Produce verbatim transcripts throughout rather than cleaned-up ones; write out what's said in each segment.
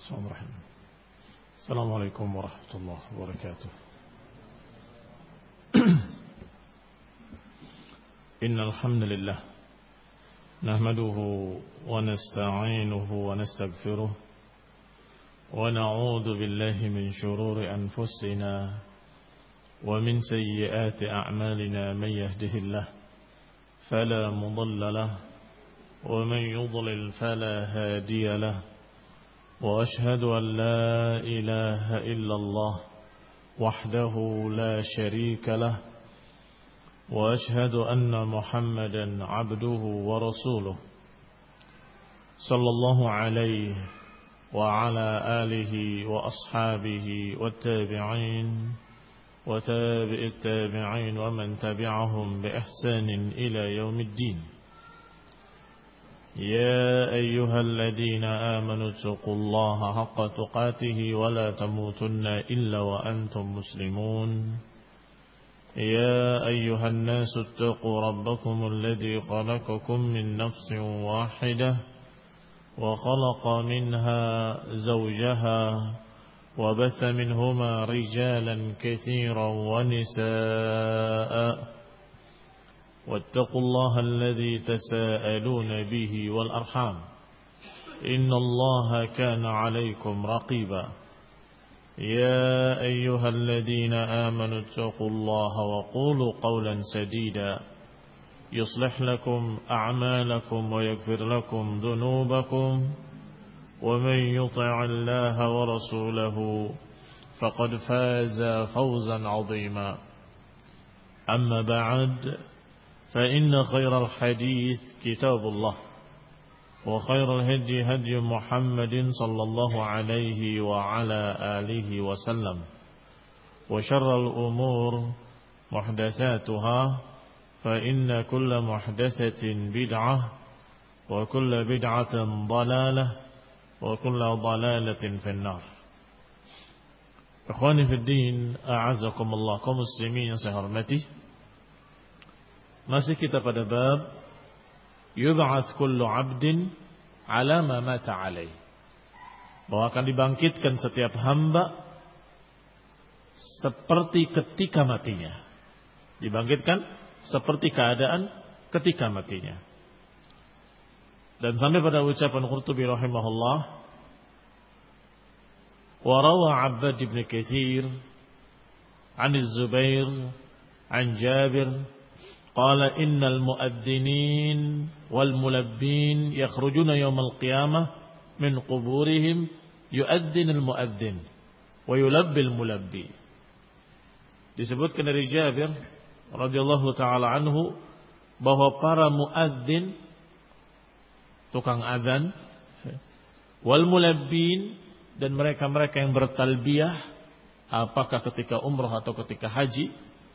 Bismillahirrahmanirrahim. Assalamualaikum warahmatullahi wabarakatuh. Innal hamdalillah nahmaduhu wa nasta'inuhu wa nastaghfiruh wa na'udzu billahi min shururi anfusina wa min sayyiati a'malina man yahdihillahu fala mudilla lahu wa man yudlil fala hadiya lahu. وأشهد أن لا إله إلا الله وحده لا شريك له وأشهد أن محمدا عبده ورسوله صلى الله عليه وعلى آله وأصحابه والتابعين وتابع التابعين ومن تبعهم بإحسان إلى يوم الدين. يا أيها الذين آمنوا اتقوا الله حق تقاته ولا تموتن إلا وأنتم مسلمون. يا أيها الناس اتقوا ربكم الذي خلقكم من نفس واحدة وخلق منها زوجها وبث منهما رجالا كثيرا ونساء واتقوا الله الذي تساءلون به والأرحام إن الله كان عليكم رقيبا. يا أيها الذين آمنوا اتقوا الله وقولوا قولا سديدا يصلح لكم أعمالكم ويغفر لكم ذنوبكم ومن يطع الله ورسوله فقد فاز فوزا عظيما. أما بعد فإن خير الحديث كتاب الله وخير الهدي هدي محمد صلى الله عليه وعلى آله وسلم وشر الأمور محدثاتها فإن كل محدثة بدعة وكل بدعة ضلالة وكل ضلالة في النار. إخواني في الدين أعزكم الله kaum muslimin yang saya hormati. Masih kita pada bab yub'ats kullu 'abdin 'ala ma mata 'alaih. Bahwa akan dibangkitkan setiap hamba seperti ketika matinya. Dibangkitkan seperti keadaan ketika matinya. Dan sampai pada ucapan Qurtubi rahimahullah, wa rawa 'Abbad ibn Katsir 'an Az-Zubair 'an Jabir قال إن المؤذنين والملبين يخرجون يوم القيامة من قبورهم يؤذن المؤذن ويلبي الملبي. Disebutkan dari Jabir radhiyallahu taala anhu bahwa para muadzin, tukang azan, wal mulabbin, dan mereka-mereka yang bertalbiyah, apakah ketika umrah atau ketika haji,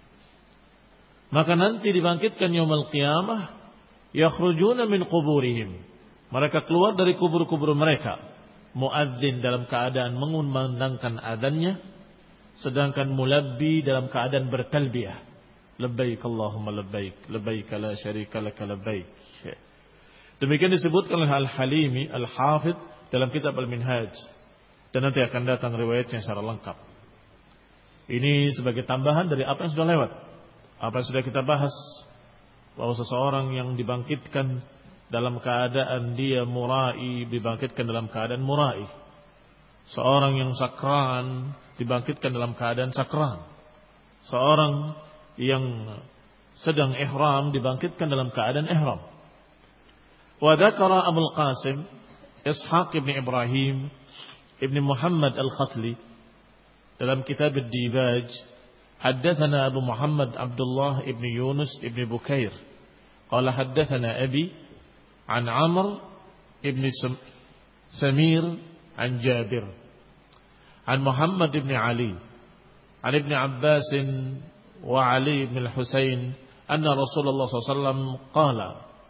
maka nanti dibangkitkan yaumul qiyamah, yakhrujuna min quburihim. Mereka keluar dari kubur-kubur mereka. Muadzin dalam keadaan mengumandangkan adzannya, sedangkan mulabbi dalam keadaan bertalbiyah. Labbaik Allahumma labbaik, labbaik la syarika laka labbaik. Demikian disebutkan oleh Al-Halimi Al-Hafidh dalam kitab Al-Minhaj. Dan nanti akan datang riwayatnya secara lengkap. Ini sebagai tambahan dari apa yang sudah lewat. Apa yang sudah kita bahas, bahwa seseorang yang dibangkitkan dalam keadaan dia murai, dibangkitkan dalam keadaan murai. Seorang yang sakran dibangkitkan dalam keadaan sakran. Seorang yang sedang ihram dibangkitkan dalam keadaan ihram. Wa dzakara Abul Qasim Ishaq ibn Ibrahim ibn Muhammad Al-Khatli dalam kitab Ad-Dibaj, حدثنا أبو محمد عبد الله ابن يونس ابن بكير قال حدثنا أبي عن عمرو ابن سمير عن جابر عن محمد بن علي عن ابن عباس وعلي بن الحسين أن رسول الله صلى الله عليه وسلم قال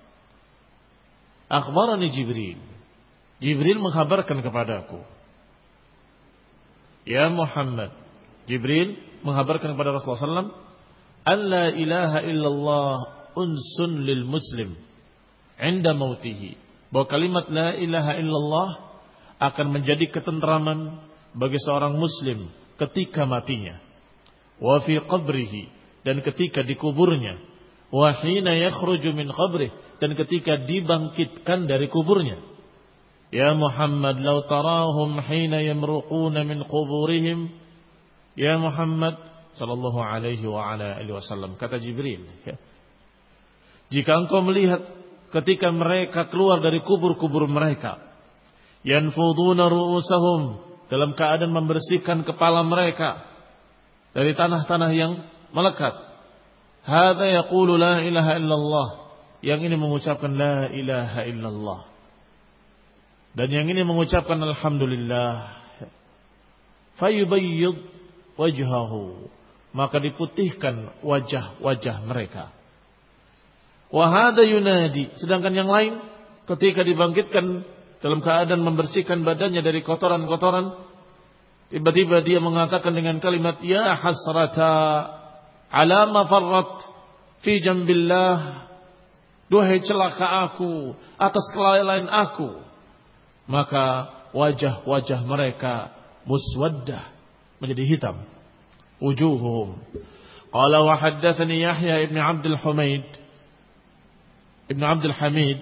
أخبرني جبريل Jibril menghabarkan kepadaku, ya Muhammad, Jibril menghabarkan kepada Rasulullah sallallahu alaihi wasallam, an la ilaha illallah unsun lil muslim 'inda mautihi, bahwa kalimat la ilaha illallah akan menjadi ketentraman bagi seorang muslim ketika matinya. Wa fi qabrihi, dan ketika dikuburnya. Wa hina yakhruju min qabrih, dan ketika dibangkitkan dari kuburnya. Ya Muhammad, law tarahum hina yamruquna min quburihim. Ya Muhammad sallallahu alaihi wa ala alihi wasallam, kata Jibril, ya. Jika engkau melihat ketika mereka keluar dari kubur-kubur mereka, yanfuduna ru'usahum, dalam keadaan membersihkan kepala mereka dari tanah-tanah yang melekat. Hadza yaqulu la ilaha illallah, yang ini mengucapkan la ilaha illallah, dan yang ini mengucapkan alhamdulillah. Fayubayyid wajhahu, maka diputihkan wajah-wajah mereka. Wa hadza yunadi, sedangkan yang lain ketika dibangkitkan dalam keadaan membersihkan badannya dari kotoran-kotoran, tiba-tiba dia mengatakan dengan kalimat ya hasrata ala ma farrat fi jambillah, duhai celaka aku atas kelalaian aku. Maka wajah-wajah mereka muswaddah, menjadi hitam. Wujuhuhum. Qala wa haddatsani Yahya ibn Abdul Humaid ibn Abdul Hamid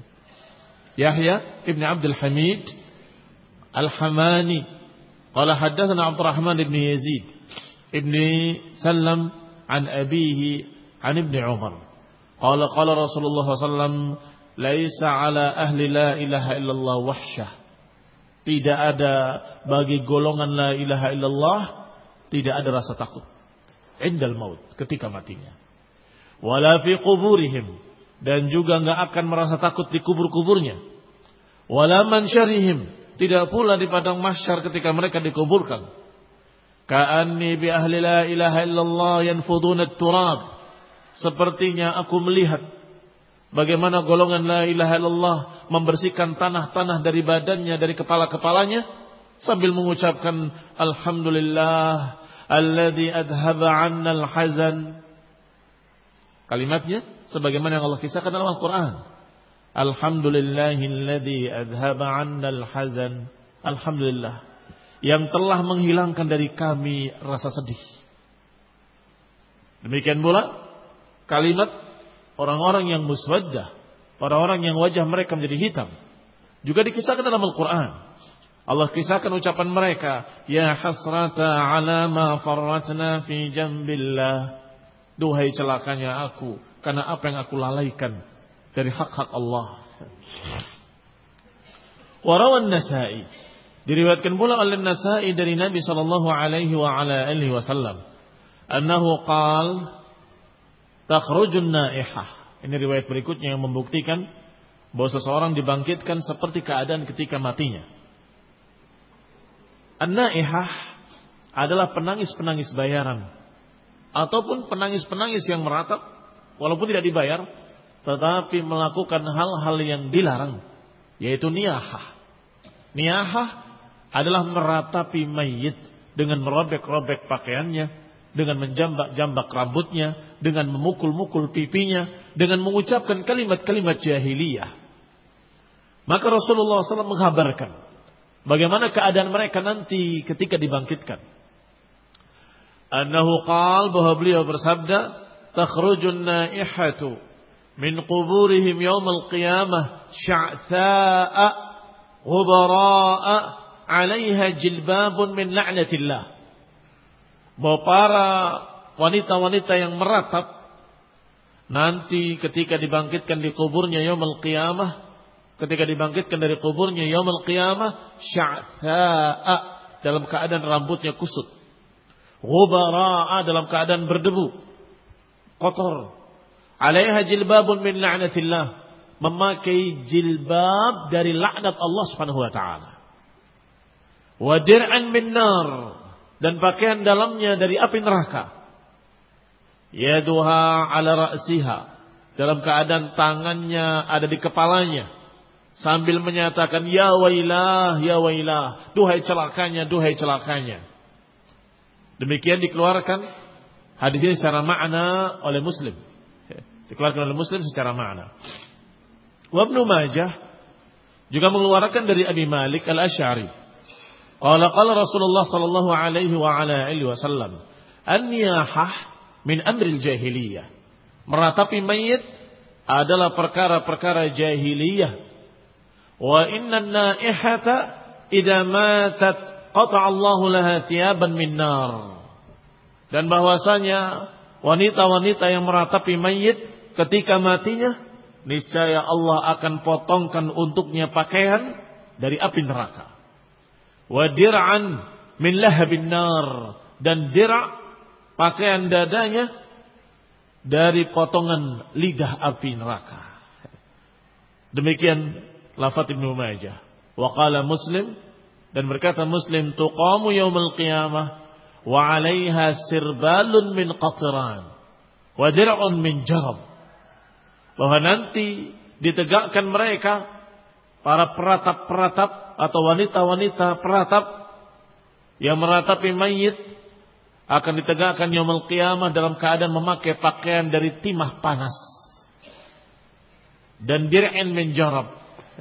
Yahya ibn Abdul Hamid Al-Hamani qala haddatsana Abdurrahman ibn Yazid ibn Sallam an abihi an ibn Umar qala qala Rasulullah sallallahu alaihi wasallam laisa ala ahli la ilaha illallah wahsyah, tidak ada bagi golongan la ilaha illallah tidak ada rasa takut indal maut, ketika matinya. Wala fi quburihim, dan juga enggak akan merasa takut di kubur-kuburnya. Wala mansyarihim, tidak pula di padang mahsyar ketika mereka dikuburkan. Ka'anni bi ahli la ilaha illallah yanfuduna at-turab, sepertinya aku melihat bagaimana golongan la ilaha illallah membersihkan tanah-tanah dari badannya, dari kepala-kepalanya, sambil mengucapkan alhamdulillah alladzi adhaba 'anna al-hazan. Kalimatnya sebagaimana yang Allah kisahkan dalam Al-Qur'an. Alhamdulillahilladzi adhaba 'anna al-hazan. Alhamdulillah yang telah menghilangkan dari kami rasa sedih. Demikian pula kalimat orang-orang yang muswaddah, orang-orang yang wajah mereka menjadi hitam, juga dikisahkan dalam Al-Qur'an. Allah kisahkan ucapan mereka, ya hasrata ala ma farratna fi jambillah, duhai celakanya aku karena apa yang aku lalaikan dari hak-hak Allah. Warawan Nasa'i, diriwayatkan pula oleh Nasa'i dari Nabi sallallahu alaihi wa ala alihi wasallam, annahu qala takhrujun naihah. Ini riwayat berikutnya yang membuktikan bahwa seseorang dibangkitkan seperti keadaan ketika matinya. An-naihah adalah penangis-penangis bayaran ataupun penangis-penangis yang meratap walaupun tidak dibayar, tetapi melakukan hal-hal yang dilarang, yaitu niyahah. Niyahah adalah meratapi mayit dengan merobek-robek pakaiannya, dengan menjambak-jambak rambutnya, dengan memukul-mukul pipinya, dengan mengucapkan kalimat-kalimat jahiliyah. Maka Rasulullah shallallahu alaihi wasallam menghabarkan bagaimana keadaan mereka nanti ketika dibangkitkan. Annahu qala, bahwa beliau bersabda, takhrujun naihatu min quburihim yaumal qiyamah sya'tha'a ghubara'a 'alaiha jilbabun min la'natillah. Bahwa para wanita-wanita yang meratap nanti ketika dibangkitkan di kuburnya yaumul qiyamah, ketika dibangkitkan dari kuburnya yaumul qiyamah, sya'tha'a, dalam keadaan rambutnya kusut, ghubara'a, dalam keadaan berdebu, kotor, 'alaiha jilbabun min la'natillah, memakai jilbab dari laknat Allah Subhanahu wa taala, wa dir'an min nar, dan pakaian dalamnya dari api neraka, yaduha 'ala ra'siha, dalam keadaan tangannya ada di kepalanya, sambil menyatakan ya wailah, ya wailah, duhai celakanya, duhai celakanya. Demikian dikeluarkan hadis ini secara makna oleh Muslim. Dikeluarkan oleh Muslim secara makna. Wa Ibnu Majah juga mengeluarkan dari Abi Malik Al-Asy'ari. Qala qala Rasulullah sallallahu alaihi wa ala alihi wasallam, an-niyahah min amril jahiliyah. Meratapi mayit adalah perkara-perkara jahiliyah. Wa inna an-naihata idza matat qata'a Allahu laha thiyaban min nar. Dan bahwasanya wanita-wanita yang meratapi mayit ketika matinya, niscaya Allah akan potongkan untuknya pakaian dari api neraka. Wa dir'an min lahabin nar, dan dir' pakaian dadanya dari potongan lidah api neraka. Demikian lafaz Ibnu Majah. Wa qala Muslim, dan berkata Muslim, tuqamu yaumil qiyamah wa 'alaiha sirbalun min qatran wa dir'un min jarab. Bahwa nanti ditegakkan mereka para peratap-peratap atau wanita-wanita peratap yang meratapi mayit akan ditegakkan yaumul qiyamah dalam keadaan memakai pakaian dari timah panas dan dir'in min jarab.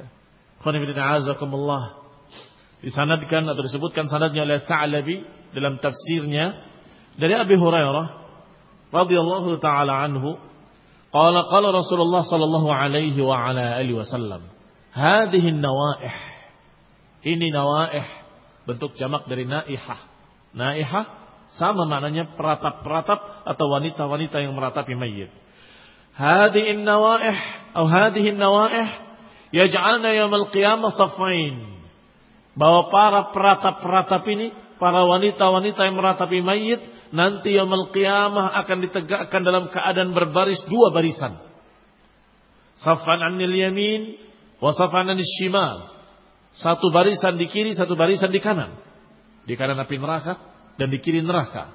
Khonifuddinazakumullah. Disanadkan atau disebutkan sanadnya oleh Sa'labi dalam tafsirnya dari Abi Hurairah radhiyallahu taala anhu, qala qala Rasulullah sallallahu alaihi wa ala alihi wasallam, hadhihi an-nawaih. Ini nawaih, bentuk jamak dari naihah. Naihah sama maknanya peratap-peratap atau wanita-wanita yang meratapi mayit. Hadhihi an-nawaih atau hadhihi an-nawaih yaj'alna yaumil qiyamah saffain. Bahwa para peratap-peratap ini, para wanita-wanita yang meratapi mayit, nanti yaumil qiyamah akan ditegakkan dalam keadaan berbaris dua barisan. Saffan 'anil yamin wa saffan 'anil shimal. Satu barisan di kiri, satu barisan di kanan. Di kanan api neraka dan di kiri neraka.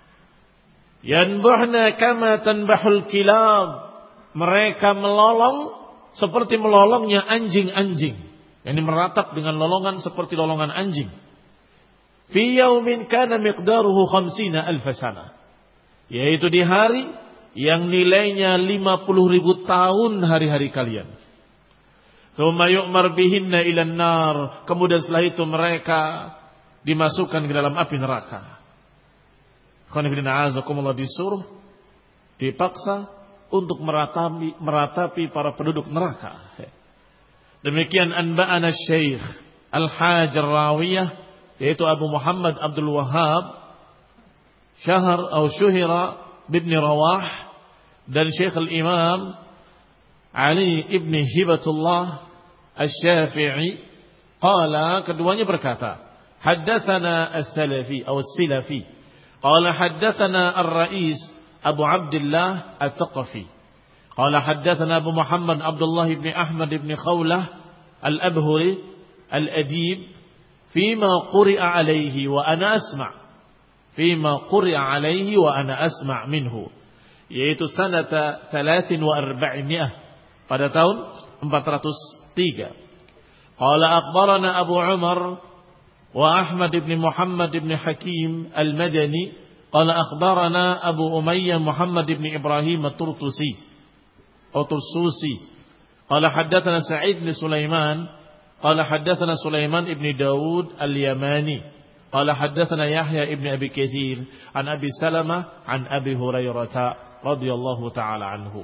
Yanbuhna kama tanbahul kilab. Mereka melolong seperti melolongnya anjing-anjing. Yang meratap dengan lolongan seperti lolongan anjing. Fi yaumin kana miqdaruhu khamsina alf sana. Yaitu di hari yang nilainya lima puluh ribu tahun hari-hari kalian. Tsumma yu'mar bihinna ilan nar. Kemudian setelah itu mereka dimasukkan ke dalam api neraka. Khonifuddinazakumullah, disuruh, dipaksa untuk meratapi, meratapi para penduduk neraka. Demikian anba'ana Syekh Al-Hajj Ar-Rawiyah, yaitu Abu Muhammad Abdul Wahhab Syahar atau Syuhira bin Rawah, dan Syekh Al-Imam Ali ibn Hibatullah Asy-Syafi'i, qala, keduanya berkata, haddatsana as-Salafi atau as-Silafi, qala haddatsana ar-Rais Abu Abdullah At-Thaqafi, qala haddatsana Abu Muhammad Abdullah ibn Ahmad ibn Khawlah Al-Abhuri Al-Adib fima quri'a alaihi wa ana asma' fima quri'a alaihi wa ana asma' minhu, yaitu sanata thalathin wa arba'imiah, pada tahun empat ratus tiga. Qala akhbarana Abu Umar wa Ahmad ibn Muhammad ibn Hakim al-Madani, qala akhbarana Abu Umayyah Muhammad ibn Ibrahim at-Turtusi atau Tursusi, qala haddatsana Sa'id bin Sulaiman, qala haddatsana Sulaiman ibn Daud al-Yamani, qala haddatsana Yahya ibn Abi Katsir an Abi Salamah an Abi Hurairah radhiyallahu ta'ala anhu.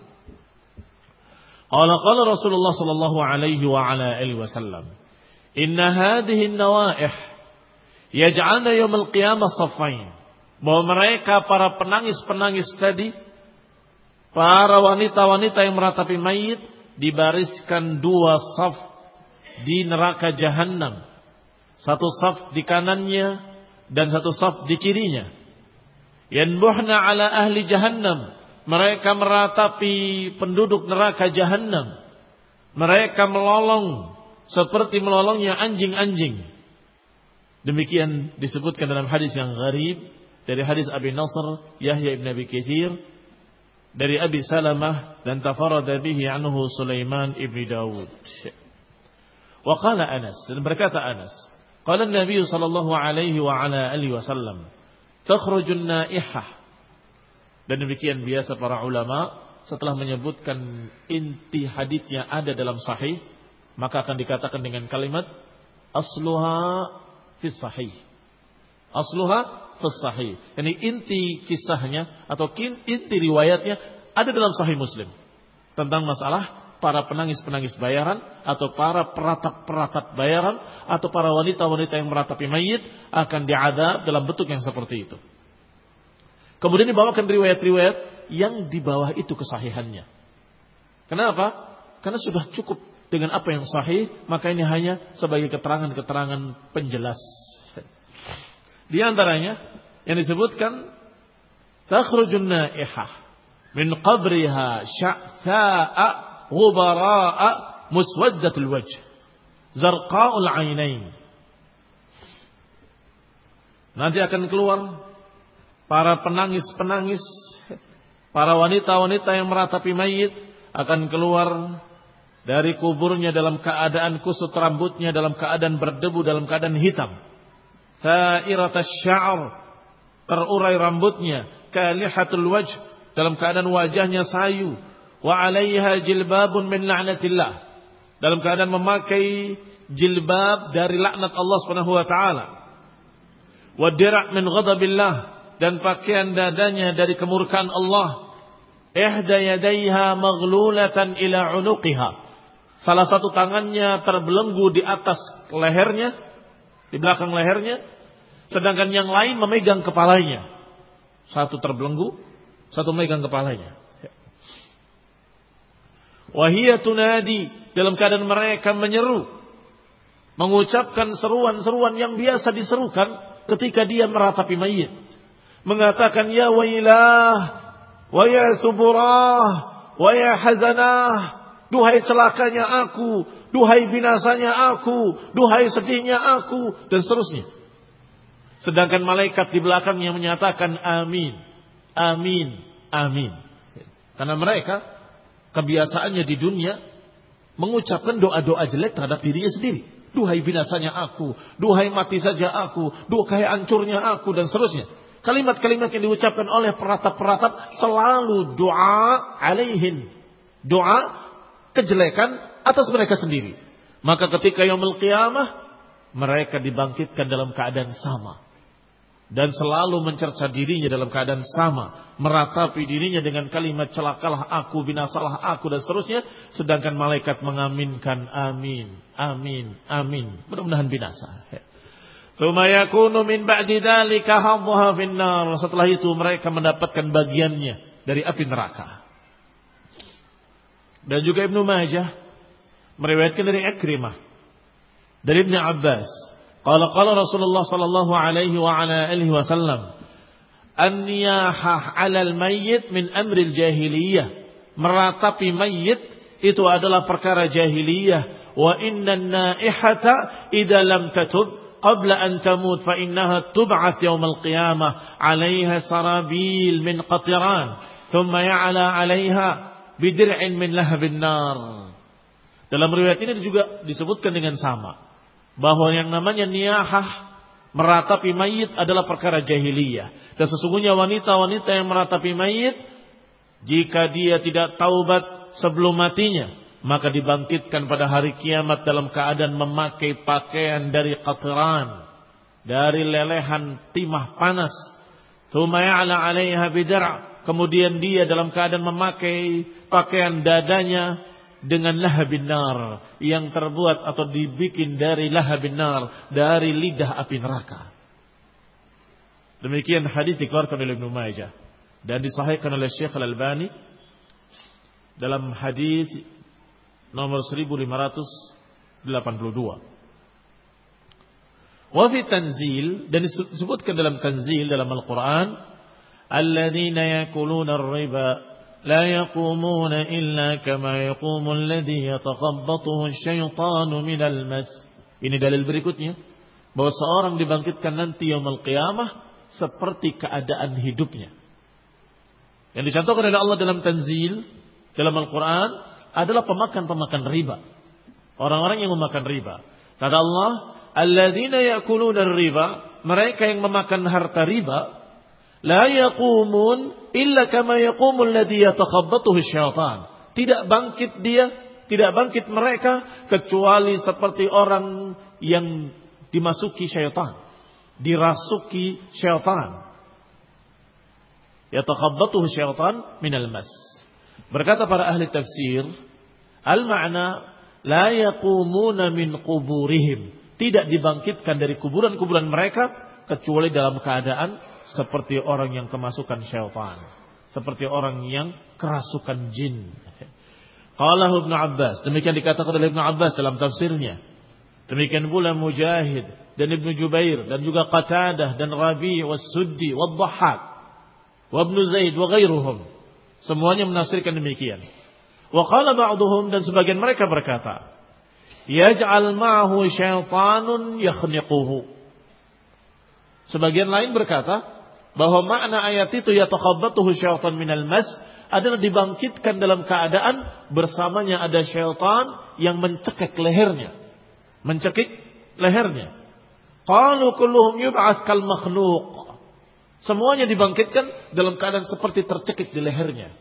Qala qala Rasulullah sallallahu alaihi wa ala alihi wasallam, inna hadhihi an-nawaih yaj'alna yaumil qiyamah saffain. Bahwa mereka para penangis-penangis tadi, para wanita-wanita yang meratapi mayit, dibariskan dua saf di neraka Jahannam. Satu saf di kanannya dan satu saf di kirinya. Yanbuhna ala ahli Jahannam. Mereka meratapi penduduk neraka Jahannam. Mereka melolong seperti melolongnya anjing-anjing. Demikian disebutkan dalam hadis yang gharib dari hadis Abi Nasr Yahya ibn Abi Katsir dari Abi Salamah, dan tafarrada bihi anhu Sulaiman ibn Daud. Wa qala Anas, dan berkata Anas, qala Nabi sallallahu alaihi wa ala alihi wasallam, takhrujun naihah. Dan demikian biasa para ulama setelah menyebutkan inti hadis yang ada dalam sahih, maka akan dikatakan dengan kalimat asluha fis sahih. Asluha fis sahih. Yani inti kisahnya atau inti riwayatnya ada dalam Sahih Muslim tentang masalah para penangis-penangis bayaran atau para peratap-peratap bayaran atau para wanita-wanita yang meratapi mayit akan diadab dalam bentuk yang seperti itu. Kemudian dibawakan riwayat-riwayat yang di bawah itu kesahihannya. Kenapa? Karena sudah cukup dengan apa yang sahih, maka ini hanya sebagai keterangan-keterangan penjelas. Di antaranya yang disebutkan takhrujun naihah min qabriha sya'tha'a ghubara'a muswaddatul wajh zarqa'ul 'ainain. Nanti akan keluar para penangis-penangis, para wanita-wanita yang meratapi mayit akan keluar dari kuburnya dalam keadaan kusut rambutnya, dalam keadaan berdebu, dalam keadaan hitam. Tha'iratas sya'r, terurai rambutnya, kalihatul wajh, dalam keadaan wajahnya sayu, wa 'alaiha jilbabun min la'natillah, dalam keadaan memakai jilbab dari laknat Allah Subhanahu wa taala. Wa dir' min ghadabillah, dan pakaian dadanya dari kemurkaan Allah. Ihda yadayha maghlulatan ila 'unuqiha, salah satu tangannya terbelenggu di atas lehernya, di belakang lehernya, sedangkan yang lain memegang kepalanya. Satu terbelenggu, satu memegang kepalanya. Wahiyya tunadi, dalam keadaan mereka menyeru, mengucapkan seruan-seruan yang biasa diserukan ketika dia meratapi mayit, mengatakan ya wailah, wa ya suburah, wa ya hazanah, duhai celakanya aku, duhai binasanya aku, duhai sedihnya aku, dan seterusnya. Sedangkan malaikat di belakangnya menyatakan amin, amin, amin. Karena mereka kebiasaannya di dunia mengucapkan doa-doa jelek terhadap dirinya sendiri. Duhai binasanya aku, duhai mati saja aku, duhai hancurnya aku, dan seterusnya. Kalimat-kalimat yang diucapkan oleh peratap-peratap selalu doa alaihin, doa kejelekan atas mereka sendiri. Maka ketika yaumul qiyamah, mereka dibangkitkan dalam keadaan sama, dan selalu mencerca dirinya dalam keadaan sama, meratapi dirinya dengan kalimat celakalah aku, binasalah aku, dan seterusnya. Sedangkan malaikat mengaminkan amin, amin, amin, mudah-mudahan binasa. Tsumma yakunu min ba'di dzalika hadhaha finnar, setelah itu mereka mendapatkan bagiannya dari api neraka. Dan juga Ibnu Majah meriwayatkan dari Ikrimah, dari Ibnu Abbas, qala qala Rasulullah sallallahu alaihi wa ala alihi wasallam, an-niyahah 'alal mayyit min amril jahiliyah, meratapi mayit itu adalah perkara jahiliyah. Wa innan naihata idza lam tatub qabla an tamut fa innaha tub'ats yaumal qiyamah 'alaiha sarabil min qatiran thumma ya'la 'alaiha bidir'in min lahabin nar. Dalam riwayat ini juga disebutkan dengan sama, bahwa yang namanya niyahah, meratapi mayit, adalah perkara jahiliyah. Dan sesungguhnya wanita-wanita yang meratapi mayit, jika dia tidak taubat sebelum matinya, maka dibangkitkan pada hari kiamat dalam keadaan memakai pakaian dari qatran, dari lelehan timah panas. Tsumma ya'la 'alaiha bidar', kemudian dia dalam keadaan memakai pakaian dadanya dengan lahabin nar, yang terbuat atau dibikin dari lahabin nar, dari lidah api neraka. Demikian hadis dikeluarkan oleh Ibnu Majah dan disahihkan oleh Syekh Al-Albani dalam hadis nomor seribu lima ratus delapan puluh dua. Wa fi tanzil, dan disebutkan dalam tanzil dalam Al-Qur'an, alladzina yakuluna ar-riba la yaqumuna illa kama yaqumu alladhi yatakhabbathu asy-syaitanu minal mas. Ini dalil berikutnya bahwa seorang dibangkitkan nanti yaumul qiyamah seperti keadaan hidupnya. Yang dicontohkan oleh Allah dalam tanzil dalam Al-Qur'an adalah pemakan-pemakan riba. Orang-orang yang memakan riba. Kata Allah, alladzina ya'kuluna ar-riba, mereka yang memakan harta riba, la yaqumun illa kama yaqumul ladzi yatakhabbathu asy-syaitan. Tidak bangkit dia, Tidak bangkit mereka kecuali seperti orang yang dimasuki syaitan, dirasuki syaitan. Yatakhabbatuhu syaitan minal mas. Berkata para ahli tafsir, al-ma'na la yaqumuna min quburihim. Tidak dibangkitkan dari kuburan-kuburan mereka kecuali dalam keadaan seperti orang yang kemasukan syaitan, seperti orang yang kerasukan jin. Qala Ibnu Abbas, demikian dikatakan oleh Ibnu Abbas dalam tafsirnya. Demikian pula Mujahid dan Ibnu Jubair dan juga Qatadah dan Rabi' was-Suddi wad-Dhahhak wa Ibnu Zaid wa ghairuhum. Semuanya menafsirkan demikian. Wa qala ba'dhum, dan sebagian mereka berkata, yaj'al ma'ahu syaitanun yakhniquhu. Sebagian lain berkata bahwa makna ayat itu yatakhabbatuhu syaitan minal mas adalah dibangkitkan dalam keadaan bersamanya ada syaitan yang mencekik lehernya. Mencekik lehernya. Qalu kulluhum yub'ats kal makhluq. Semuanya dibangkitkan dalam keadaan seperti tercekik di lehernya.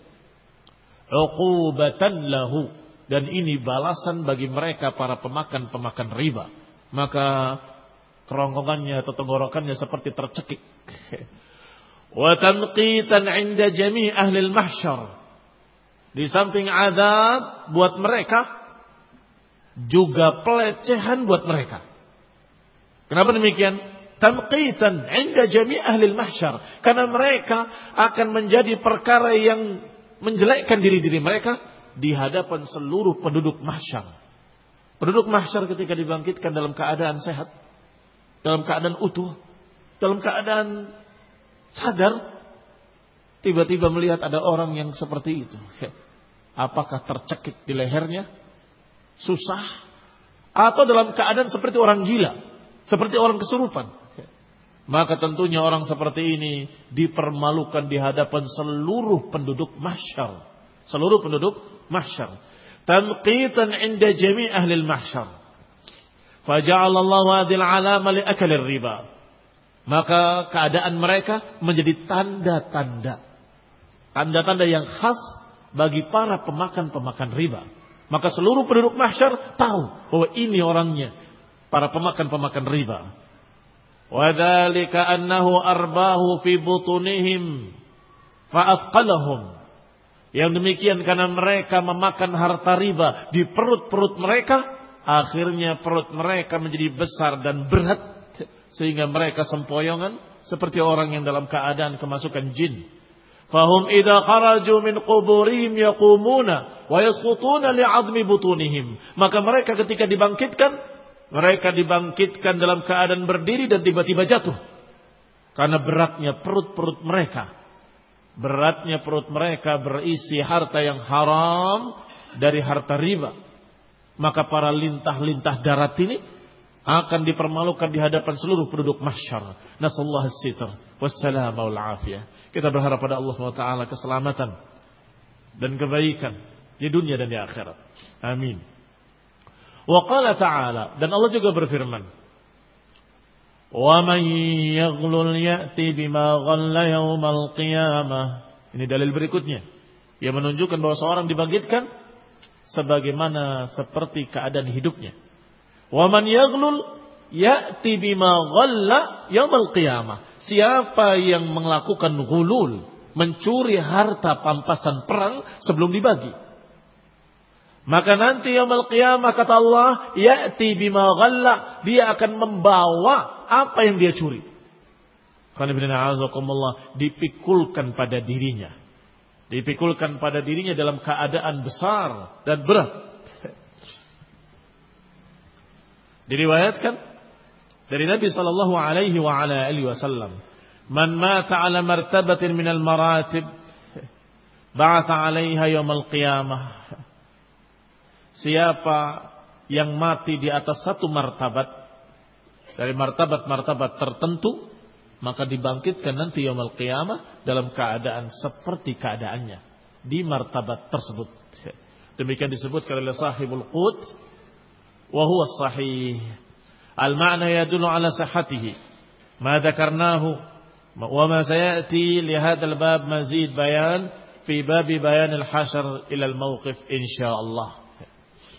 Uqubatan lahu. Dan ini balasan bagi mereka para pemakan-pemakan riba. Maka kerongkongannya atau tenggorokannya seperti tercekik. Wa tanqitan 'inda jami' ahli al-mahsyar. Di samping azab buat mereka, juga pelecehan buat mereka. Kenapa demikian? Tanqitan 'inda jami' ahli al-mahsyar. Karena mereka akan menjadi perkara yang menjelekkan diri-diri mereka di hadapan seluruh penduduk mahsyar. Penduduk mahsyar ketika dibangkitkan dalam keadaan sehat, dalam keadaan utuh, dalam keadaan sadar, tiba-tiba melihat ada orang yang seperti itu. Apakah tercekik di lehernya, susah, atau dalam keadaan seperti orang gila, seperti orang kesurupan. Maka tentunya orang seperti ini dipermalukan di hadapan seluruh penduduk mahsyar. Seluruh penduduk mahsyar. Tanqitan 'inda jami' ahli al-mahsyar. Faja'ala Allah hadhil 'alama li akali riba. Maka keadaan mereka menjadi tanda-tanda. Tanda-tanda yang khas bagi para pemakan-pemakan riba. Maka seluruh penduduk mahsyar tahu bahwa ini orangnya, para pemakan-pemakan riba. Wadzalika annahu arbahu fi butunihim fa'athqalahum. Yang demikian karena mereka memakan harta riba di perut-perut mereka, akhirnya perut mereka menjadi besar dan berat sehingga mereka sempoyongan seperti orang yang dalam keadaan kemasukan jin. Fahum idza kharaju min quburihim yaqumuna wa yasqutuna li'azmi butunihim. Maka mereka ketika dibangkitkan, mereka dibangkitkan dalam keadaan berdiri dan tiba-tiba jatuh karena beratnya perut-perut mereka. Beratnya perut mereka berisi harta yang haram dari harta riba. Maka para lintah-lintah darat ini akan dipermalukan di hadapan seluruh penduduk mahsyar. Nasallahu as-sitr wassalam wal afiyah. Kita berharap pada Allah Subhanahu wa taala keselamatan dan kebaikan di dunia dan di akhirat. Amin. Wa qala ta'ala, dan Allah juga berfirman, wa man yaghlul ya'ti bima ghalla yaumal qiyamah. Ini dalil berikutnya yang menunjukkan bahwa seorang dibangkitkan sebagaimana seperti keadaan hidupnya. Wa man yaghlul ya'ti bima ghalla yaumal qiyamah. Siapa yang melakukan ghulul, mencuri harta pampasan perang sebelum dibagi, maka nanti yaumul qiyamah kata Allah, ya'ti bima ghalla, dia akan membawa apa yang dia curi. Qul inna a'udzukumullah, dipikulkan pada dirinya. Dipikulkan pada dirinya dalam keadaan besar dan berat. Diriwayatkan dari Nabi sallallahu alaihi wa ala alihi wasallam, man mata ala martabatin minal maratib ba'atha 'alaiha yaumul qiyamah. Siapa yang mati di atas satu martabat dari martabat-martabat tertentu, maka dibangkitkan nanti yaumul qiyamah dalam keadaan seperti keadaannya di martabat tersebut. Demikian disebutkan oleh sahibul qut wa huwa sahih. Al-ma'na yadullu ala sihhatihi ma dzakarnahu wa ma sayati li hadzal bab mazid bayan fi bab bayan al-hasyr ila al-mawqif insyaallah.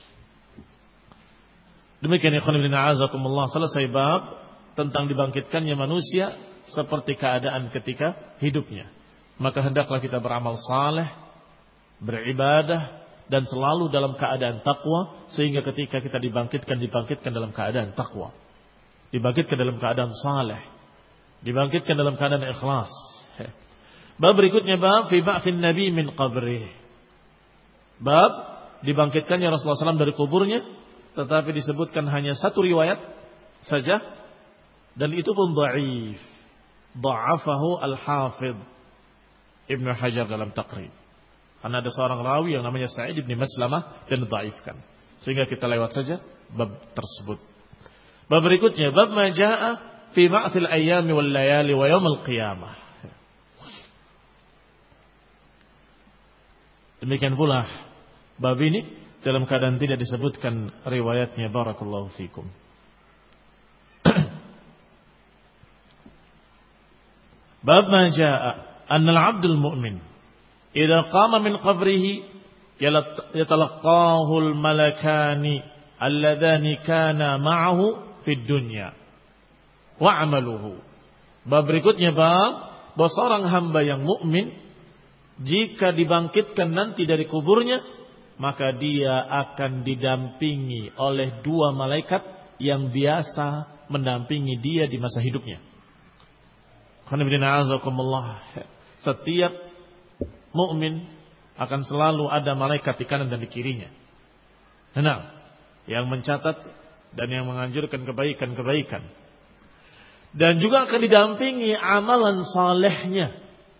Demikian ikhwan fillah azakumullah, selesai bab tentang dibangkitkannya manusia seperti keadaan ketika hidupnya. Maka hendaklah kita beramal saleh, beribadah, dan selalu dalam keadaan takwa, sehingga ketika kita dibangkitkan, dibangkitkan dalam keadaan takwa, dibangkitkan dalam keadaan saleh, dibangkitkan dalam keadaan ikhlas. Bab berikutnya bab fi ba'tsin nabi min qabrih. Bab dibangkitkannya Rasulullah shallallahu alaihi wasallam dari kuburnya, tetapi disebutkan hanya satu riwayat saja, dan itu pun dhaif. Dha'afahu al-Hafidh Ibnu Hajar dalam Taqrib. Karena ada seorang rawi yang namanya Sa'id bin Maslamah dan dhaifkan. Sehingga kita lewat saja bab tersebut. Bab berikutnya bab ma jaa'a fi ma'thil ayyami wal layali wa yaumil qiyamah. Demikian pula bab ini dalam keadaan tidak disebutkan riwayatnya, barakallahu fikum. Bab ma jaa'a anna al-'abdul mu'min idza qama min qabrihi yatalaqahu al-malakani alladhani kana ma'ahu fid dunya wa 'amaluhu. Bab berikutnya bab bahwa seorang hamba yang mukmin jika dibangkitkan nanti dari kuburnya, maka dia akan didampingi oleh dua malaikat yang biasa mendampingi dia di masa hidupnya. Setiap mukmin akan selalu ada malaikat di kanan dan di kirinya. Nah, yang mencatat dan yang menganjurkan kebaikan-kebaikan. Dan juga akan didampingi amalan salehnya.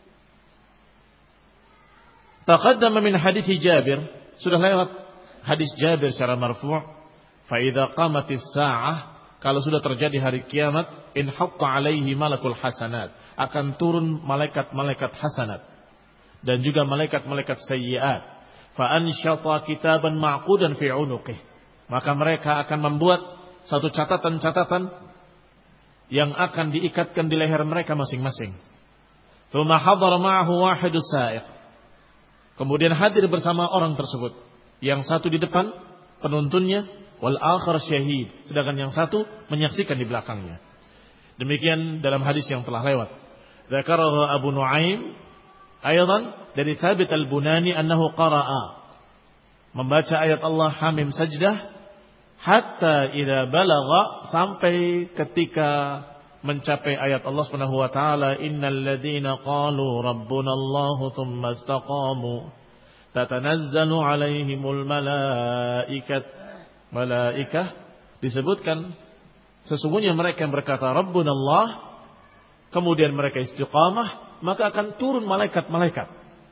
Taqaddama min hadits Jabir, sudah lewat hadis Jabir secara marfu', fa idza qamatis sa'ah, kalau sudah terjadi hari kiamat, in haqqa alaihi malakul hasanat, akan turun malaikat-malaikat hasanat dan juga malaikat-malaikat sayyiat. Fa ansyata kitaban ma'qudan fi 'unuqih, maka mereka akan membuat satu catatan-catatan yang akan diikatkan di leher mereka masing-masing. Tsumma hadara ma'ahu wahidus sa'iq, kemudian hadir bersama orang tersebut, yang satu di depan penuntunnya, wal akhar syahid, sedangkan yang satu menyaksikan di belakangnya. Demikian dalam hadis yang telah lewat. Dzakarahu Abu Nuaim aidan dari Thabit al-Bunani annahu qara'a, membaca ayat Allah Hamim Sajdah, hatta idza balagha, sampai ketika mencapai ayat Allah Subhanahu wa taala, innal ladzina qalu rabbunallahu tsumma istaqamu tatanazzalu alaihimul malaikat malaikah, disebutkan sesungguhnya mereka yang berkata rabbunallah, kemudian mereka istiqamah, maka akan turun malaikat-malaikat.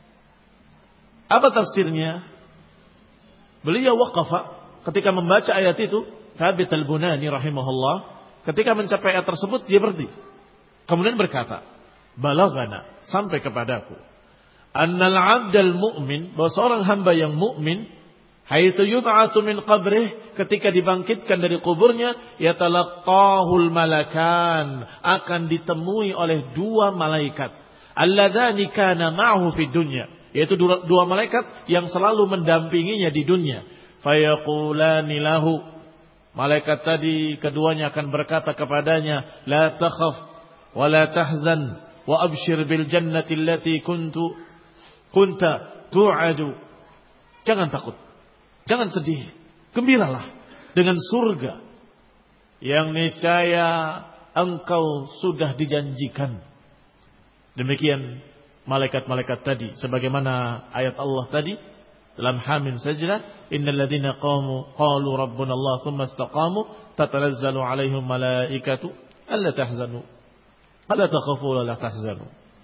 Apa tafsirnya? Beliau waqafa ketika membaca ayat itu, Thabit al-Bunani rahimahullah, ketika mencapai ayat tersebut dia berhenti. Kemudian berkata, balaghana, sampai kepadaku, annal 'abdal mu'min, bahwa seorang hamba yang mukmin, haitsu yub'atsu min qabrih, ketika dibangkitkan dari kuburnya, yatalaqahul malakan, akan ditemui oleh dua malaikat, alladzani kana ma'ahu fid dunya, yaitu dua, dua malaikat yang selalu mendampinginya di dunia. Fayaqulani lahu, malaikat tadi keduanya akan berkata kepadanya, la takhaf wa la tahzan wa abshir bil jannati allati kuntu kunta tu'adu. Jangan takut, jangan sedih, gembiralah dengan surga yang niscaya engkau sudah dijanjikan. Demikian malaikat-malaikat tadi, sebagaimana ayat Allah tadi dalam Hamim Sajdah, innal ladzina qamu qalu rabbuna Allah tsumma istaqamu tatanazzalu alaihim malaikatu alla tahzanu alla takhafu wa la tahzanu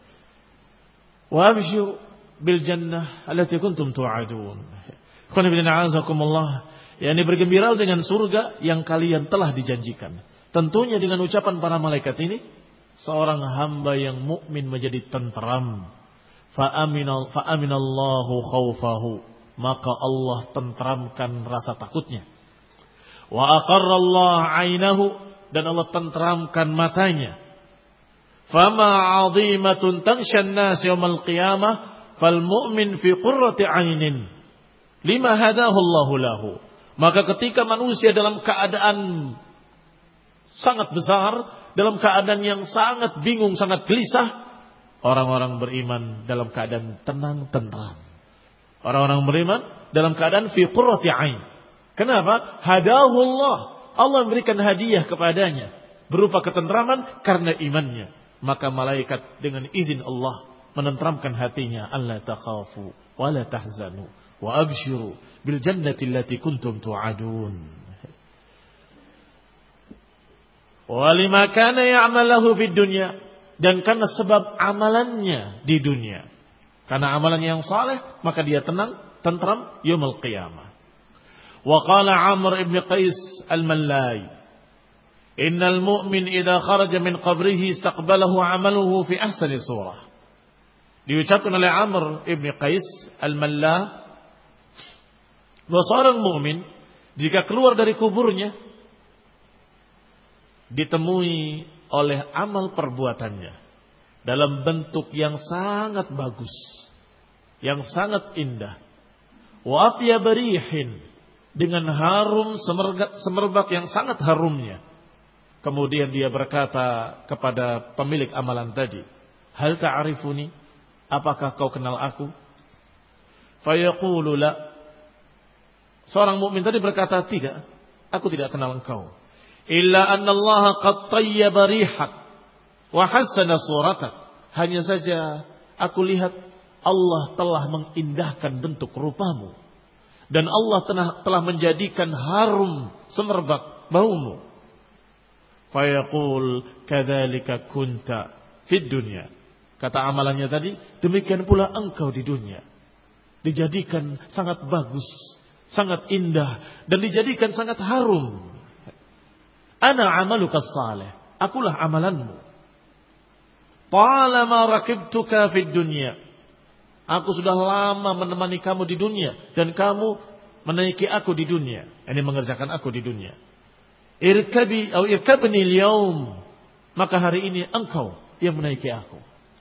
wa abshiru bil jannah allati kuntum tu'adun. Khana bin a'azakumullah, yakni bergembira dengan surga yang kalian telah dijanjikan. Tentunya dengan ucapan para malaikat ini, seorang hamba yang mukmin menjadi tenteram. Fa aminal fa aminallahu khaufahu, maka Allah tenteramkan rasa takutnya. Wa aqarrallahu 'ainahu, dan Allah tenteramkan matanya. Fama 'azimatun tanshan nas yaumil qiyamah fal mu'min fi qurrati 'ainin lima hadahu Allahu lahu Maka ketika manusia dalam keadaan sangat besar, dalam keadaan yang sangat bingung, sangat gelisah, orang-orang beriman dalam keadaan tenang, tentram. Orang-orang beriman dalam keadaan fi qurrati ain. Kenapa? Hadahu Allah. Allah memberikan hadiah kepadanya berupa ketentraman karena imannya. Maka malaikat dengan izin Allah menentramkan hatinya. Alla takhafu wa la tahzanu wa abshiru bil jannati allati kuntum tu'adun. Wa lima kana ya'malahu fid dunya, dan karena sebab amalannya di dunia. Karena amalannya yang saleh, maka dia tenang, tentram yaumul qiyamah. Wa qala Amr ibn Qais al-Mallai, innal mu'min idza kharaja min qabrihi istaqbalahu 'amaluhu fi ahsani surah. Diucapkan oleh Amr ibn Qais al-Mallai, bahwa seorang mukmin jika keluar dari kuburnya ditemui oleh amal perbuatannya dalam bentuk yang sangat bagus, yang sangat indah. Wa atyab rihin, dengan harum semerbak yang sangat harumnya. Kemudian dia berkata kepada pemilik amalan tadi, hal ta'rifuni, apakah kau kenal aku? Fayaqulu la. Seorang mukmin tadi berkata, tidak, aku tidak kenal engkau. Illa anna Allah qad tayyaba rihak wa hassana suratak. Hanya saja aku lihat Allah telah mengindahkan bentuk rupamu, dan Allah telah, telah menjadikan harum semerbak baumu. Fayaqul kadzalika kunta fid dunya. Kata amalannya tadi, demikian pula engkau di dunia. Dijadikan sangat bagus, sangat indah, dan dijadikan sangat harum. Ana amaluka salih, akulah amalanmu. Talama rakibtuka fid dunya, aku sudah lama menemani kamu di dunia, dan kamu menaiki aku di dunia. Ini mengerjakan aku di dunia. Irkabi atau irkabni al-yaum, maka hari ini engkau yang menaiki aku.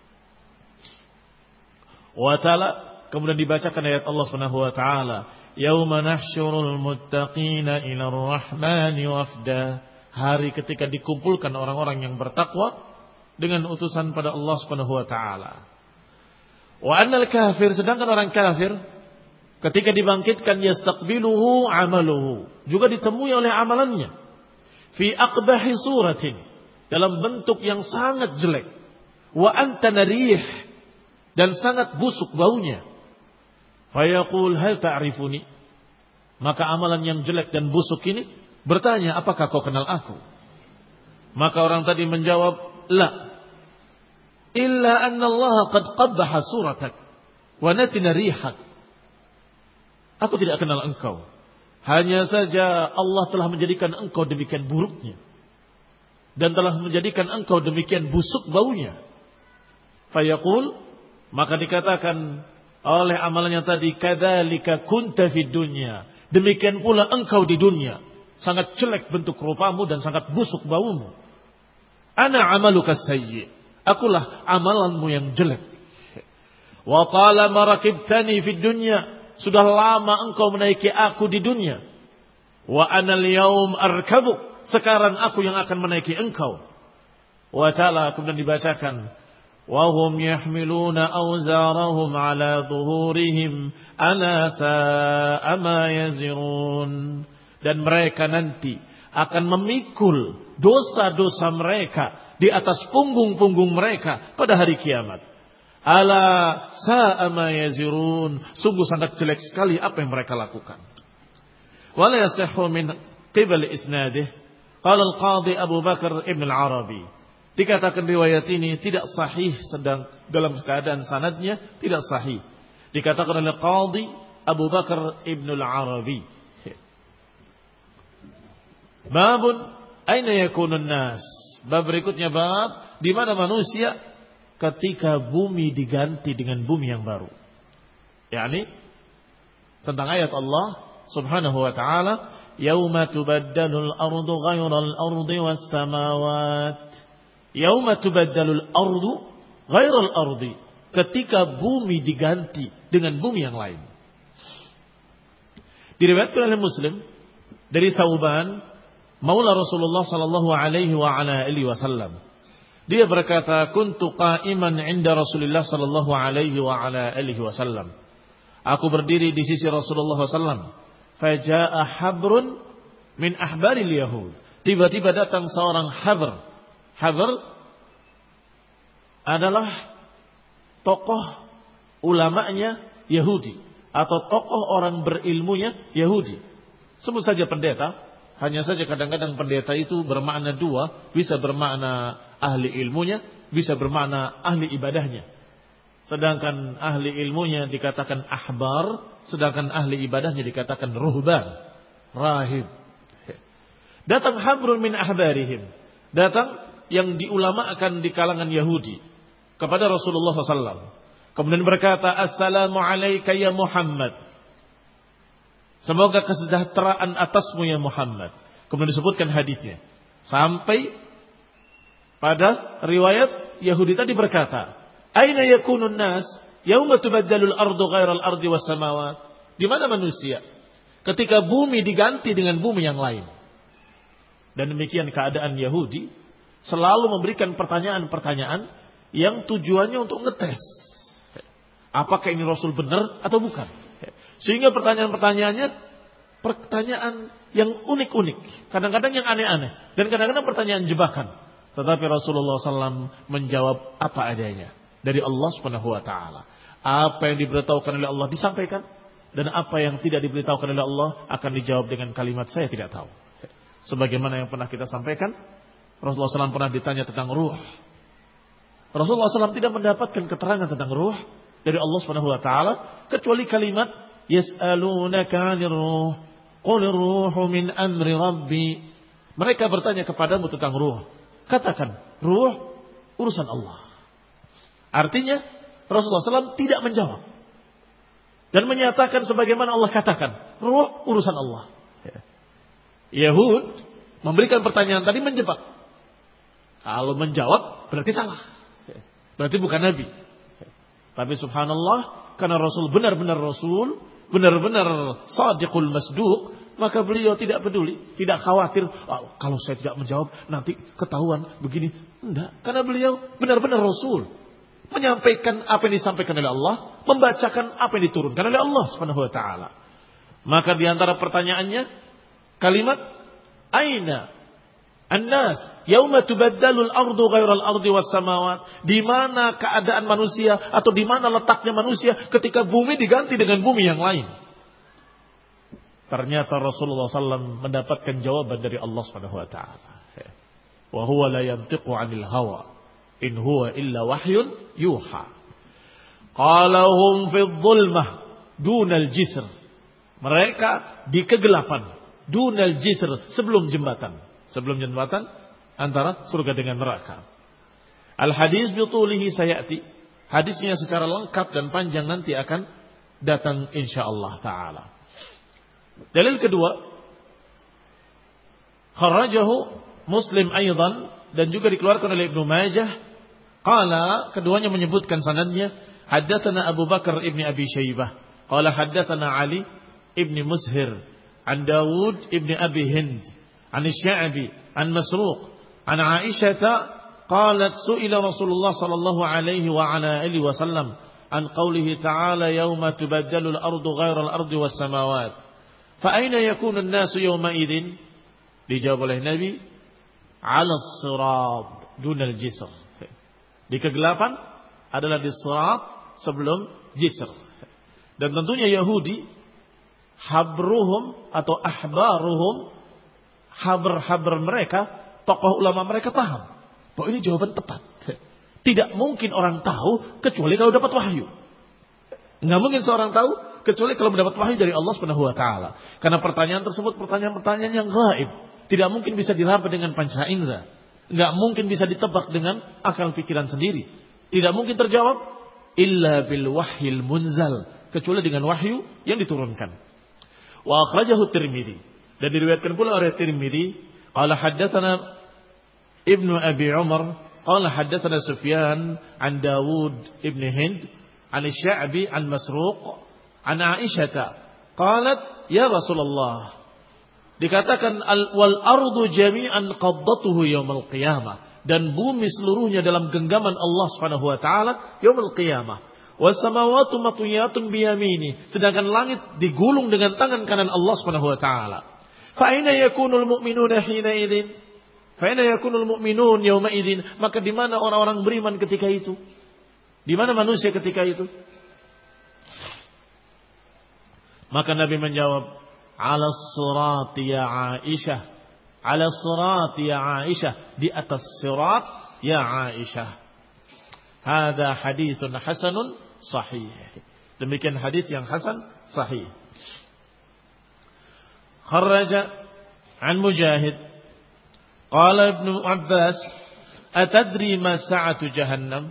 Wa ta'ala, kemudian dibacakan ayat Allah Subhanahu wa taala, yauma nahsyurul muttaqina ila ar-rahmani wafda. Hari ketika dikumpulkan orang-orang yang bertakwa dengan utusan pada Allah Subhanahu wa taala. Wa annal kafir, sedangkan orang kafir ketika dibangkitkan yastaqbiluhu amaluhu, juga ditemui oleh amalannya fi aqbahi suratin, dalam bentuk yang sangat jelek, wa anta narih, dan sangat busuk baunya. Fayaqul hal ta'rifuni, maka amalan yang jelek dan busuk ini bertanya, apakah kau kenal aku? Maka orang tadi menjawab, la, illa anna Allah qad qabbaha suratak wa natina rihak. Aku tidak kenal engkau, hanya saja Allah telah menjadikan engkau demikian buruknya, dan telah menjadikan engkau demikian busuk baunya. Fayaqul, maka dikatakan oleh amalannya tadi, kadzalika kunta fid dunya, demikian pula engkau di dunia, sangat jelek bentuk rupamu dan sangat busuk baumu. Ana amaluka sayyi, akulah amalanmu yang jelek. Wa talama rakibtani fid dunya, sudah lama engkau menaiki aku di dunia. Wa ana al-yaum arkabuk, sekarang aku yang akan menaiki engkau. Wa ta'ala, kemudian dibacakan, wa hum yahmiluna awzarahum ala zuhurihim ala sa'a ma yazirun. Dan mereka nanti akan memikul dosa-dosa mereka di atas punggung-punggung mereka pada hari kiamat. Ala sa'a ma yazirun, sungguh sangat jelek sekali apa yang mereka lakukan. Wala yasihhu min qibal isnadih, qala al-qadhi Abu Bakar ibn al-Arabi. Dikatakan riwayat ini tidak sahih, sedang dalam keadaan sanadnya tidak sahih. Dikatakan oleh Qadhi Abu Bakar ibn al-Arabi. Babun aina yakunun nas. Bab berikutnya bab di mana manusia ketika bumi diganti dengan bumi yang baru. yakni tentang ayat Allah Subhanahu wa taala, yauma tubaddalul ardu ghairal ardi was samawat. Yauma tubaddalul ardu ghairal ardi, ketika bumi diganti dengan bumi yang lain. Diriwayatkan oleh Muslim dari Thauban, maula Rasulullah sallallahu alaihi wa ala alihi wasallam. Dia berkata, "Kuntu qa'iman 'inda Rasulillah sallallahu alaihi wa ala alihi wasallam." Aku berdiri di sisi Rasulullah sallallahu alaihi wasallam. Faja'a habrun min ahbaril yahud. Tiba-tiba datang seorang habr. Habr adalah tokoh ulamanya Yahudi atau tokoh orang berilmunya Yahudi. Sebut saja pendeta. Hanya saja kadang-kadang pendeta itu bermakna dua, bisa bermakna ahli ilmunya, bisa bermakna ahli ibadahnya. Sedangkan ahli ilmunya dikatakan ahbar, sedangkan ahli ibadahnya dikatakan ruhban, rahib. Datang habrun min ahbarihim. Datang yang diulamakan di kalangan Yahudi kepada Rasulullah sallallahu alaihi wasallam. Kemudian berkata, "Assalamu alayka ya Muhammad." Semoga kesejahteraan atasmu ya Muhammad. Kemudian disebutkan hadisnya. Sampai pada riwayat Yahudi tadi berkata, "Aina yakunun nas yauma tubaddalul ardu ghairal ardi was samawat?" Di mana manusia ketika bumi diganti dengan bumi yang lain? Dan demikian keadaan Yahudi selalu memberikan pertanyaan-pertanyaan yang tujuannya untuk ngetes. Apakah ini Rasul benar atau bukan? Sehingga pertanyaan-pertanyaannya pertanyaan yang unik-unik. Kadang-kadang yang aneh-aneh. Dan kadang-kadang pertanyaan jebakan. Tetapi Rasulullah sallallahu alaihi wasallam menjawab apa adanya. Dari Allah subhanahu wa ta'ala. Apa yang diberitahukan oleh Allah disampaikan. Dan apa yang tidak diberitahukan oleh Allah akan dijawab dengan kalimat saya tidak tahu. Sebagaimana yang pernah kita sampaikan. Rasulullah sallallahu alaihi wasallam pernah ditanya tentang ruh. Rasulullah sallallahu alaihi wasallam tidak mendapatkan keterangan tentang ruh dari Allah subhanahu wa ta'ala. Kecuali kalimat. Yas'alunaka 'anir ruh. Qulir ruhu min amri rabbi. Mereka bertanya kepadamu tentang ruh. Katakan, ruh urusan Allah. Artinya Rasulullah sallallahu alaihi wasallam tidak menjawab. Dan menyatakan sebagaimana Allah katakan. Ruh urusan Allah. Yahud memberikan pertanyaan tadi menjebak. Kalau menjawab berarti salah. Berarti bukan Nabi. Tapi subhanallah, karena Rasul benar-benar Rasul, benar-benar sadiqul masduq, maka beliau tidak peduli, tidak khawatir, oh, kalau saya tidak menjawab nanti ketahuan begini. Enggak, karena beliau benar-benar Rasul. Menyampaikan apa yang disampaikan oleh Allah, membacakan apa yang diturunkan oleh Allah subhanahu wa ta'ala. Maka di antara pertanyaannya, kalimat aina An-nas yauma tubaddalul ardu ghairal ardi was samawat. Di mana keadaan manusia atau di mana letaknya manusia ketika bumi diganti dengan bumi yang lain? Ternyata Rasulullah sallallahu alaihi wasallam mendapatkan jawaban dari Allah Subhanahu wa taala. Wa huwa la yantiqu 'anil hawa in huwa illa wahyun yuha. Qala hum fi dhulmah dunal jisr. Mereka di kegelapan dunal jisr, sebelum jembatan. Sebelum jembatan antara surga dengan neraka. Al-hadis bitulihi sayati. Hadisnya secara lengkap dan panjang nanti akan datang insyaallah taala. Dalil kedua, kharajahu Muslim aidan, dan juga dikeluarkan oleh Ibnu Majah. Qala, keduanya menyebutkan sanadnya, haddatsana Abu Bakar ibni Abi Syaibah, qala haddatsana Ali ibni Mushir, an Dawud ibni Abi Hind, عن الشعبي عن مسروق عن عائشة قالت سئل رسول الله صلى الله عليه وعلى آله وسلم عن قوله تعالى يوم تبدل الأرض غير الأرض والسماوات فأين يكون الناس يومئذ. Dijawab oleh Nabi, على الصراط دون الجسر. Di kegelapan adalah di sirat sebelum jisr. Dan tentunya Yahudi, habruhum atau ahbaruhum, haber-haber mereka, tokoh ulama mereka paham bahwa ini jawaban tepat. Tidak mungkin orang tahu kecuali kalau dapat wahyu. Nggak mungkin seorang tahu kecuali kalau mendapat wahyu dari Allah Subhanahu wa taala. Karena pertanyaan tersebut pertanyaan-pertanyaan yang gaib, tidak mungkin bisa diraba dengan panca indera. Nggak mungkin bisa ditebak dengan akal pikiran sendiri. Tidak mungkin terjawab illa bil wahyil munzal, kecuali dengan wahyu yang diturunkan. Wa akhrajahu Tirmidzi. Dan diriwayatkan pula oleh Tirmidzi, qala haddatsana Ibnu Abi Umar, qala haddatsana Sufyan an Dawud ibn Hind, an Sya'bi an Masruq, an Aisyah, qalat ya Rasulullah, Dikatakan al wal ardu jami'an qabdatuhu yaumil qiyamah, dan bumi seluruhnya dalam genggaman Allah Subhanahu wa taala yaumil qiyamah. Was samawati matwiyatun bi yamini, sedangkan langit digulung dengan tangan kanan Allah Subhanahu wa taala. Fa aina yakunul mu'minuna hina idzin? Fa aina yakunul mu'minun yauma idzin? Maka di mana orang-orang beriman ketika itu? Di mana manusia ketika itu? Maka Nabi menjawab, ala sirat ya Aisyah, ala sirat ya Aisyah, di atas sirat ya Aisyah. Hada haditsun hasanun sahih. Demikian hadis yang hasan sahih. Kharraja an Mujahid qala Ibnu Abbas atadri ma sa'atu jahannam?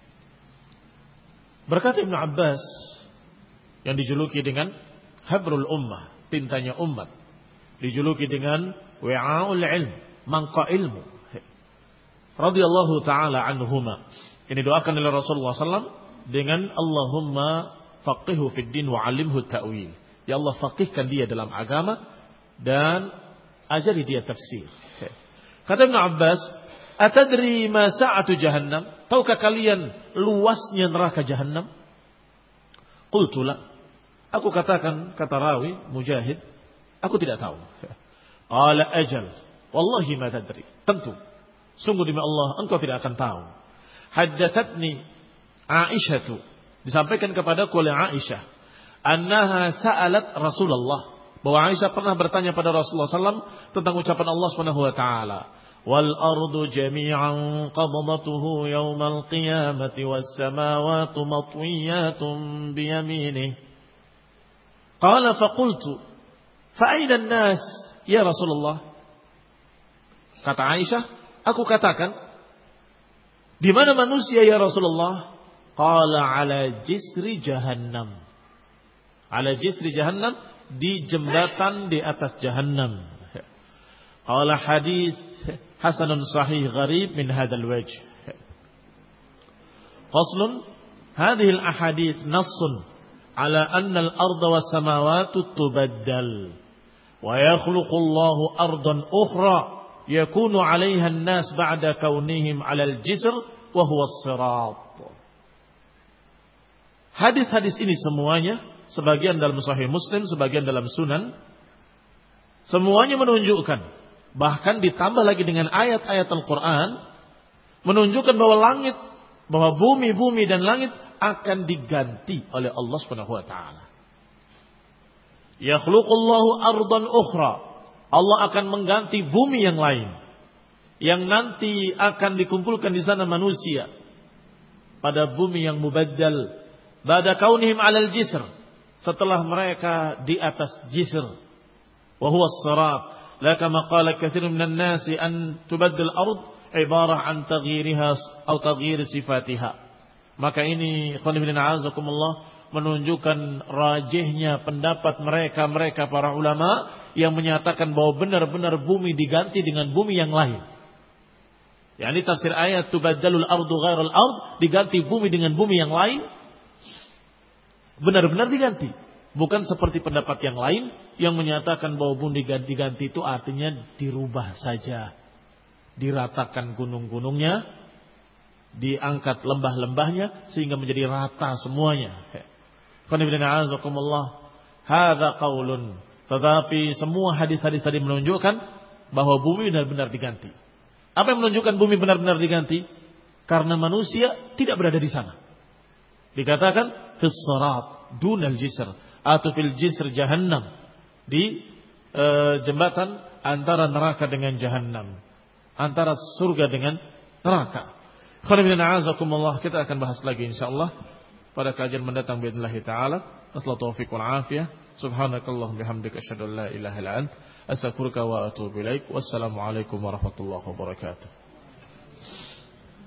Berkata Ibnu Abbas yang dijuluki dengan habrul ummah, tintanya umat, dijuluki dengan wi'aul ilm, mangkok ilmu, radhiyallahu taala anhuma. Ini doakan oleh Rasulullah sallallahu alaihi wasallam dengan Allahumma faqihu fid din wa 'allimhu ta'wil. Ya Allah, faqihkan dia dalam agama dan ajari dia tafsir. Kata Ibnu Abbas, atadri ma sa'atu jahannam? Tahukah kalian luasnya neraka jahannam? Qultu la. Aku katakan, kata rawi Mujahid, aku tidak tahu. Qala ajal, wallahi ma tadri. Tentu, sungguh demi Allah, engkau tidak akan tahu. Haddathatni Aisyah, disampaikan kepadaku oleh Aisyah, annaha sa'alat Rasulullah, bahwa Aisyah pernah bertanya pada Rasulullah sallallahu alaihi wasallam tentang ucapan Allah Subhanahu wa taala, wal ardu jami'an qabdatuhu yaumal qiyamati was samawati matwiyatun bi yaminihi. Qala faqultu fa aina an-nas ya Rasulullah? Kata Aisyah, aku katakan, di mana manusia ya Rasulullah? Qala ala jisri jahannam. Ala jisri jahannam, di jembatan di atas jahannam. Qala hadis hasanun sahih gharib min hadzal wajh. Faslun, hadhihi al-ahadits nassun ala anna al-ardha was samawati tubaddal wa yakhluqu Allahu ardan ukhra yakunu 'alayha an-nas ba'da kaunihim 'ala al-jisr wa huwa as-sirat. Hadis-hadis ini semuanya, sebagian dalam Sahih Muslim, sebagian dalam Sunan, semuanya menunjukkan, bahkan ditambah lagi dengan ayat-ayat Al-Quran, menunjukkan bahwa langit, bahwa bumi-bumi dan langit akan diganti oleh Allah Subhanahu wa taala. Yakhluqullahu ardan ukhra. Allah akan mengganti bumi yang lain, yang nanti akan dikumpulkan di sana manusia pada bumi yang mubaddal, ba'da kaunihim 'alal jisr, setelah mereka di atas jisr, wa huwa as-sirat. La kama qala katsirun minan nasi an tubaddal ard ibarah an taghyiriha atau taghyir sifatiha. Maka ini menunjukkan rajihnya pendapat mereka-mereka para ulama yang menyatakan bahwa benar-benar bumi diganti dengan bumi yang lain. Yani tafsir ayat tubaddalul ardu ghairal ard, diganti bumi dengan bumi yang lain, benar-benar diganti. Bukan seperti pendapat yang lain yang menyatakan bahwa bumi diganti-ganti itu artinya dirubah saja, diratakan gunung-gunungnya, diangkat lembah-lembahnya sehingga menjadi rata semuanya. Hadza qaulun. Tetapi semua hadis-hadis tadi menunjukkan bahwa bumi benar-benar diganti. Apa yang menunjukkan bumi benar-benar diganti? Karena manusia tidak berada di sana. Dikatakan fis sirat dunal jisr atau fil jisr jahannam, di e, jembatan antara neraka dengan jahannam, antara surga dengan neraka. Kita akan bahas lagi insyaallah pada kajian mendatang باذنillah taala. Wassalatu taufiq wal afiyah. Subhanakallahumma bihamdika asyhadu an la ilaha illa anta astaghfiruka wa atubu ilaik. Wassalamu alaikum warahmatullahi wabarakatuh.